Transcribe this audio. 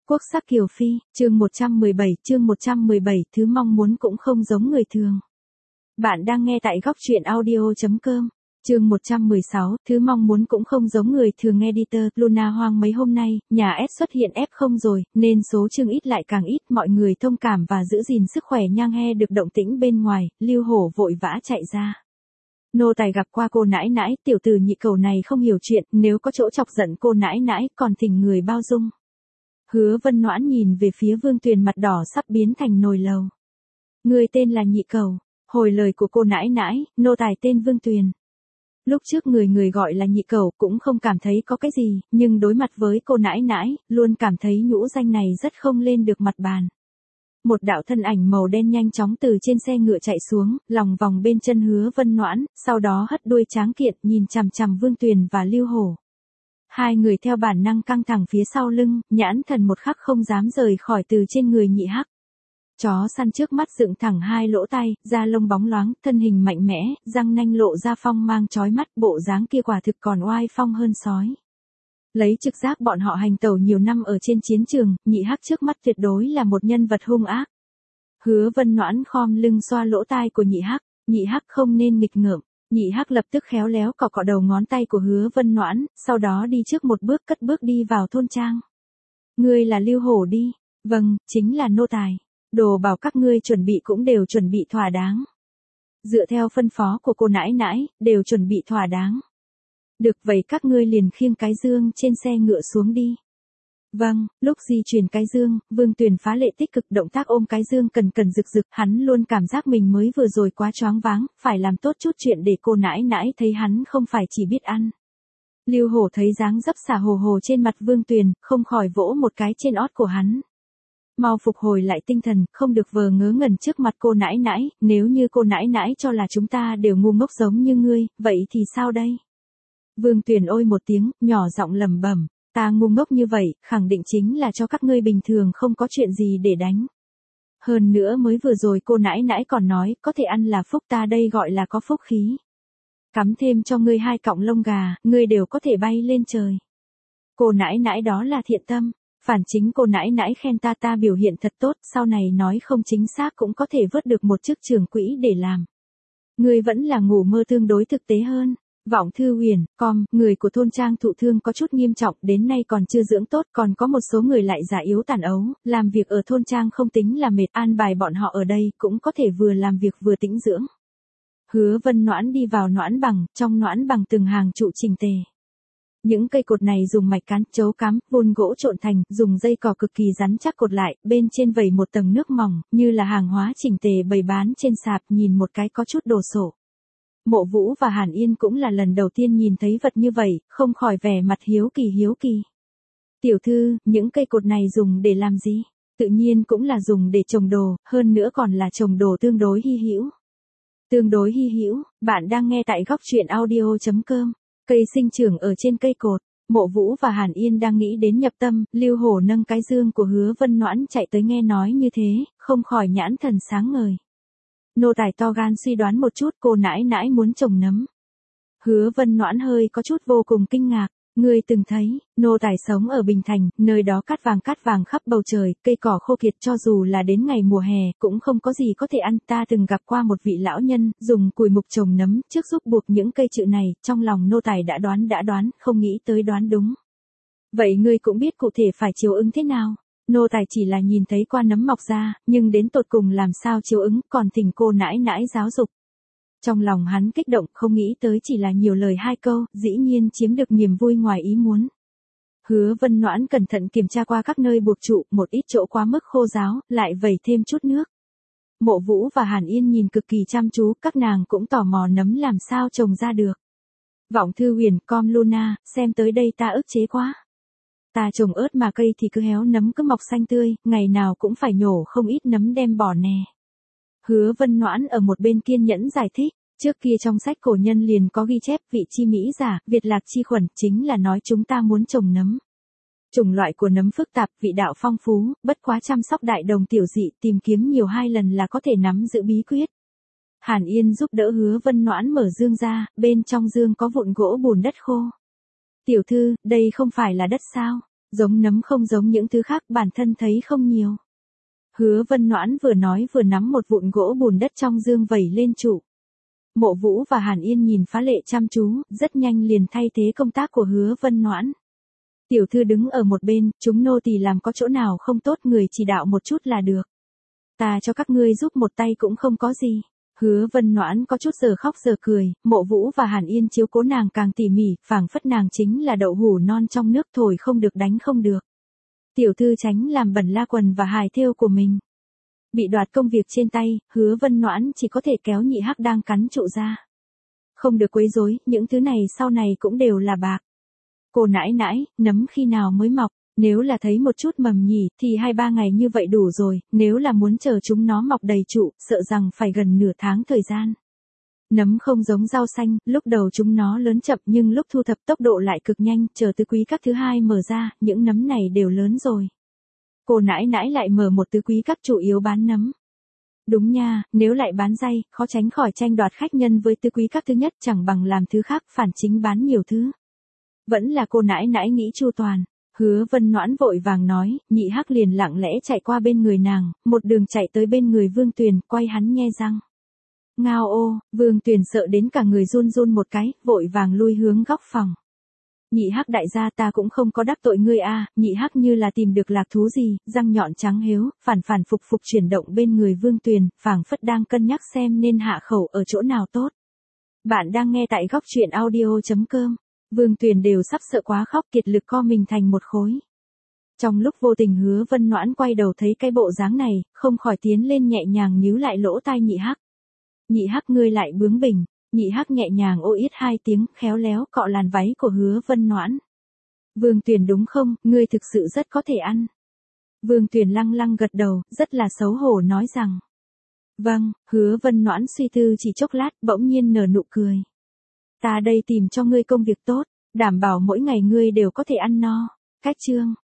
Quốc sắc Kiều Phi, chương 117, thứ mong muốn cũng không giống người thường. Bạn đang nghe tại góc truyện audio.com. Chương 116, thứ mong muốn cũng không giống người thường. Editor, Luna hoang mấy hôm nay, nhà S xuất hiện F0 rồi, nên số chương ít lại càng ít, mọi người thông cảm và giữ gìn sức khỏe. Nhang He được động tĩnh bên ngoài, Lưu Hổ vội vã chạy ra. Nô tài gặp qua cô nãi nãi, tiểu tử nhị cầu này không hiểu chuyện, nếu có chỗ chọc giận cô nãi nãi, còn thỉnh người bao dung. Hứa Vân Noãn nhìn về phía Vương Tuyền, mặt đỏ sắp biến thành nồi lầu. Người tên là nhị cầu, hồi lời của cô nãi nãi, nô tài tên Vương Tuyền. Lúc trước người gọi là nhị cầu cũng không cảm thấy có cái gì, nhưng đối mặt với cô nãi nãi, luôn cảm thấy nhũ danh này rất không lên được mặt bàn. Một đạo thân ảnh màu đen nhanh chóng từ trên xe ngựa chạy xuống, lòng vòng bên chân Hứa Vân Noãn, sau đó hất đuôi tráng kiện nhìn chằm chằm Vương Tuyền và Lưu Hổ. Hai người theo bản năng căng thẳng phía sau lưng, nhãn thần một khắc không dám rời khỏi từ trên người nhị hắc. Chó săn trước mắt dựng thẳng hai lỗ tai, da lông bóng loáng, thân hình mạnh mẽ, răng nanh lộ ra phong mang chói mắt, bộ dáng kia quả thực còn oai phong hơn sói. Lấy trực giác bọn họ hành tẩu nhiều năm ở trên chiến trường, nhị hắc trước mắt tuyệt đối là một nhân vật hung ác. Hứa Vân Noãn khom lưng xoa lỗ tai của nhị hắc không nên nghịch ngợm. Nhị hắc lập tức khéo léo cọ cọ đầu ngón tay của Hứa Vân Noãn, sau đó đi trước một bước cất bước đi vào thôn trang. Ngươi là Lưu Hổ đi. Vâng, chính là nô tài. Đồ bảo các ngươi chuẩn bị cũng đều chuẩn bị thỏa đáng. Dựa theo phân phó của cô nãi nãi, đều chuẩn bị thỏa đáng. Được vậy các ngươi liền khiêng cái dương trên xe ngựa xuống đi. Vâng, lúc di chuyển cái dương, Vương Tuyền phá lệ tích cực, động tác ôm cái dương cần rực rực, hắn luôn cảm giác mình mới vừa rồi quá choáng váng, phải làm tốt chút chuyện để cô nãi nãi thấy hắn không phải chỉ biết ăn. Lưu Hổ thấy dáng dấp xả hồ hồ trên mặt Vương Tuyền, không khỏi vỗ một cái trên ót của hắn. Mau phục hồi lại tinh thần, không được vờ ngớ ngẩn trước mặt cô nãi nãi, nếu như cô nãi nãi cho là chúng ta đều ngu ngốc giống như ngươi, vậy thì sao đây? Vương Tuyền ôi một tiếng, nhỏ giọng lẩm bẩm. Ta ngu ngốc như vậy, khẳng định chính là cho các ngươi bình thường không có chuyện gì để đánh. Hơn nữa mới vừa rồi cô nãi nãi còn nói, có thể ăn là phúc, ta đây gọi là có phúc khí. Cắm thêm cho ngươi 2 cọng lông gà, ngươi đều có thể bay lên trời. Cô nãi nãi đó là thiện tâm, phản chính cô nãi nãi khen ta biểu hiện thật tốt, sau này nói không chính xác cũng có thể vớt được một chức trưởng quỹ để làm. Ngươi vẫn là ngủ mơ tương đối thực tế hơn. Vọng Thư Huyền, người của thôn trang thụ thương có chút nghiêm trọng, đến nay còn chưa dưỡng tốt, còn có một số người lại già yếu tàn ấu, làm việc ở thôn trang không tính là mệt, an bài bọn họ ở đây cũng có thể vừa làm việc vừa tĩnh dưỡng. Hứa Vân Noãn đi vào noãn bằng, trong noãn bằng từng hàng trụ chỉnh tề. Những cây cột này dùng mạch cán, chấu cắm, vun gỗ trộn thành, dùng dây cỏ cực kỳ rắn chắc cột lại, bên trên vẩy một tầng nước mỏng, như là hàng hóa chỉnh tề bày bán trên sạp, nhìn một cái có chút đồ sộ. Mộ Vũ và Hàn Yên cũng là lần đầu tiên nhìn thấy vật như vậy, không khỏi vẻ mặt hiếu kỳ. Tiểu thư, những cây cột này dùng để làm gì? Tự nhiên cũng là dùng để trồng đồ, hơn nữa còn là trồng đồ tương đối hy hữu. Tương đối hy hữu, bạn đang nghe tại góc truyện audio.com. Cây sinh trưởng ở trên cây cột. Mộ Vũ và Hàn Yên đang nghĩ đến nhập tâm, Lưu Hổ nâng cái dương của Hứa Vân Noãn chạy tới nghe nói như thế, không khỏi nhãn thần sáng ngời. Nô tài to gan suy đoán một chút, cô nãi nãi muốn trồng nấm. Hứa Vân Noãn hơi có chút vô cùng kinh ngạc. Ngươi từng thấy, nô tài sống ở Bình Thành, nơi đó cát vàng khắp bầu trời, cây cỏ khô kiệt, cho dù là đến ngày mùa hè, cũng không có gì có thể ăn. Ta từng gặp qua một vị lão nhân, dùng cùi mục trồng nấm, trước giúp buộc những cây chự này, trong lòng nô tài đã đoán, không nghĩ tới đoán đúng. Vậy ngươi cũng biết cụ thể phải chiếu ứng thế nào? Nô tài chỉ là nhìn thấy qua nấm mọc ra, nhưng đến tột cùng làm sao chiếu ứng, còn thỉnh cô nãi nãi giáo dục. Trong lòng hắn kích động, không nghĩ tới chỉ là nhiều lời 2 câu, dĩ nhiên chiếm được niềm vui ngoài ý muốn. Hứa Vân Noãn cẩn thận kiểm tra qua các nơi buộc trụ, một ít chỗ quá mức khô ráo, lại vẩy thêm chút nước. Mộ Vũ và Hàn Yên nhìn cực kỳ chăm chú, các nàng cũng tò mò nấm làm sao trồng ra được. Vọng Thư Huyền, Luna, xem tới đây ta ức chế quá. Ta trồng ớt mà cây thì cứ héo, nấm cứ mọc xanh tươi, ngày nào cũng phải nhổ không ít nấm đem bỏ nè. Hứa Vân Noãn ở một bên kiên nhẫn giải thích, trước kia trong sách cổ nhân liền có ghi chép vị chi mỹ giả, Việt lạc chi khuẩn, chính là nói chúng ta muốn trồng nấm. Chủng loại của nấm phức tạp, vị đạo phong phú, bất quá chăm sóc đại đồng tiểu dị, tìm kiếm nhiều 2 lần là có thể nắm giữ bí quyết. Hàn Yên giúp đỡ Hứa Vân Noãn mở dương ra, bên trong dương có vụn gỗ bùn đất khô. Tiểu thư, đây không phải là đất sao? Giống nấm không giống những thứ khác bản thân thấy không nhiều. Hứa Vân Noãn vừa nói vừa nắm một vụn gỗ bùn đất trong dương vẩy lên trụ. Mộ Vũ và Hàn Yên nhìn phá lệ chăm chú, rất nhanh liền thay thế công tác của Hứa Vân Noãn. Tiểu thư đứng ở một bên, chúng nô tỳ làm có chỗ nào không tốt người chỉ đạo một chút là được. Ta cho các ngươi giúp một tay cũng không có gì. Hứa Vân Noãn có chút giờ khóc giờ cười, Mộ Vũ và Hàn Yên chiếu cố nàng càng tỉ mỉ, phảng phất nàng chính là đậu hũ non trong nước thổi không được đánh không được. Tiểu thư tránh làm bẩn la quần và hài thêu của mình. Bị đoạt công việc trên tay, Hứa Vân Noãn chỉ có thể kéo Nhị Hắc đang cắn trụ ra. Không được quấy rối, những thứ này sau này cũng đều là bạc. Cô nãi nãi, nấm khi nào mới mọc, nếu là thấy một chút mầm nhỉ thì 2-3 ngày như vậy đủ rồi, nếu là muốn chờ chúng nó mọc đầy trụ, sợ rằng phải gần nửa tháng thời gian. Nấm không giống rau xanh, lúc đầu chúng nó lớn chậm nhưng lúc thu thập tốc độ lại cực nhanh, chờ tứ quý các thứ hai mở ra, những nấm này đều lớn rồi. Cô nãi nãi lại mở một tứ quý các chủ yếu bán nấm. Đúng nha, nếu lại bán dây, khó tránh khỏi tranh đoạt khách nhân với tứ quý các thứ nhất chẳng bằng làm thứ khác phản chính bán nhiều thứ. Vẫn là cô nãi nãi nghĩ chu toàn. Hứa Vân Noãn vội vàng nói, Nhị Hắc liền lặng lẽ chạy qua bên người nàng, một đường chạy tới bên người Vương Tuyền, quay hắn nhe răng. Ngao ô, Vương Tuyền sợ đến cả người run run một cái, vội vàng lui hướng góc phòng. Nhị Hắc đại gia ta cũng không có đắc tội ngươi a. Nhị Hắc như là tìm được lạc thú gì, răng nhọn trắng hếu, phản phục chuyển động bên người Vương Tuyền, phảng phất đang cân nhắc xem nên hạ khẩu ở chỗ nào tốt. Bạn đang nghe tại góc truyện audio.com. Vương Tuyền đều sắp sợ quá khóc kiệt lực co mình thành một khối. Trong lúc vô tình Hứa Vân Noãn quay đầu thấy cái bộ dáng này, không khỏi tiến lên nhẹ nhàng níu lại lỗ tai Nhị Hắc. Nhị Hắc ngươi lại bướng bỉnh. Nhị Hắc nhẹ nhàng ô yết 2 tiếng, khéo léo cọ làn váy của Hứa Vân Noãn. Vương Tuyền đúng không, ngươi thực sự rất có thể ăn. Vương Tuyền lăng lăng gật đầu, rất là xấu hổ nói rằng. Vâng, Hứa Vân Noãn suy tư chỉ chốc lát, bỗng nhiên nở nụ cười. Ta đây tìm cho ngươi công việc tốt, đảm bảo mỗi ngày ngươi đều có thể ăn no. Cách chương.